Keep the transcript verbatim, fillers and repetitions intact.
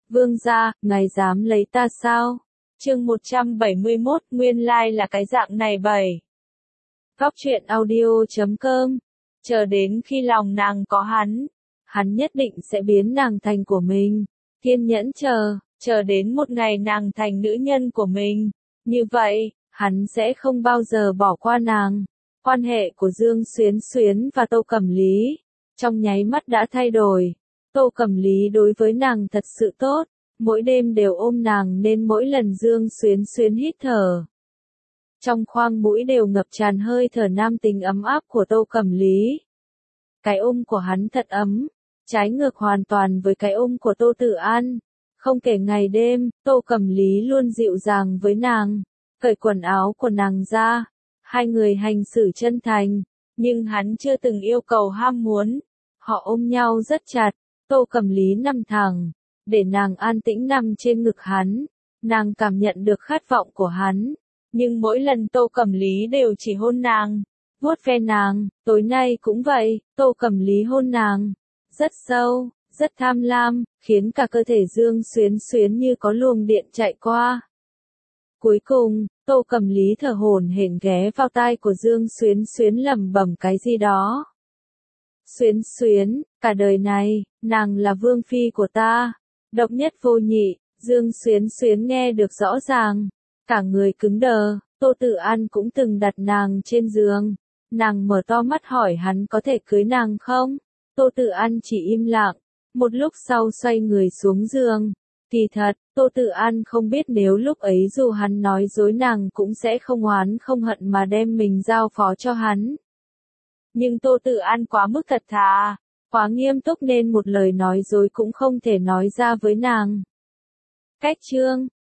Vương gia, ngài dám lấy ta sao? Chương một trăm bảy mươi mốt, nguyên lai là cái dạng này bảy. Góc truyện audio chấm com. Chờ đến khi lòng nàng có hắn, hắn nhất định sẽ biến nàng thành của mình. Kiên nhẫn chờ, chờ đến một ngày nàng thành nữ nhân của mình. Như vậy, hắn sẽ không bao giờ bỏ qua nàng. Quan hệ của Dương Xuyến Xuyến và Tô Cẩm Lý, trong nháy mắt đã thay đổi. Tô Cẩm Lý đối với nàng thật sự tốt, mỗi đêm đều ôm nàng nên mỗi lần Dương Xuyến Xuyến hít thở, trong khoang mũi đều ngập tràn hơi thở nam tính ấm áp của Tô Cẩm Lý. Cái ôm của hắn thật ấm, trái ngược hoàn toàn với cái ôm của Tô Tử An. Không kể ngày đêm, Tô Cẩm Lý luôn dịu dàng với nàng, cởi quần áo của nàng ra. Hai người hành xử chân thành, nhưng hắn chưa từng yêu cầu ham muốn. Họ ôm nhau rất chặt, Tô Cẩm Lý nằm thẳng, để nàng an tĩnh nằm trên ngực hắn. Nàng cảm nhận được khát vọng của hắn, nhưng mỗi lần Tô Cẩm Lý đều chỉ hôn nàng, vuốt ve nàng. Tối nay cũng vậy, Tô Cẩm Lý hôn nàng, rất sâu, rất tham lam, khiến cả cơ thể Dương Xuyến Xuyến như có luồng điện chạy qua. Cuối cùng, Tô Cẩm Lý thở hổn hển ghé vào tai của Dương Xuyến Xuyến lẩm bẩm cái gì đó. Xuyến Xuyến, cả đời này, nàng là vương phi của ta, độc nhất vô nhị. Dương Xuyến Xuyến nghe được rõ ràng, cả người cứng đờ. Tô Tử An cũng từng đặt nàng trên giường, nàng mở to mắt hỏi hắn có thể cưới nàng không. Tô Tử An chỉ im lặng, một lúc sau xoay người xuống giường. Kỳ thật, Tô Tử An không biết nếu lúc ấy dù hắn nói dối nàng cũng sẽ không oán không hận mà đem mình giao phó cho hắn. Nhưng Tô Tử An quá mức thật thà, quá nghiêm túc nên một lời nói dối cũng không thể nói ra với nàng. Cách chương,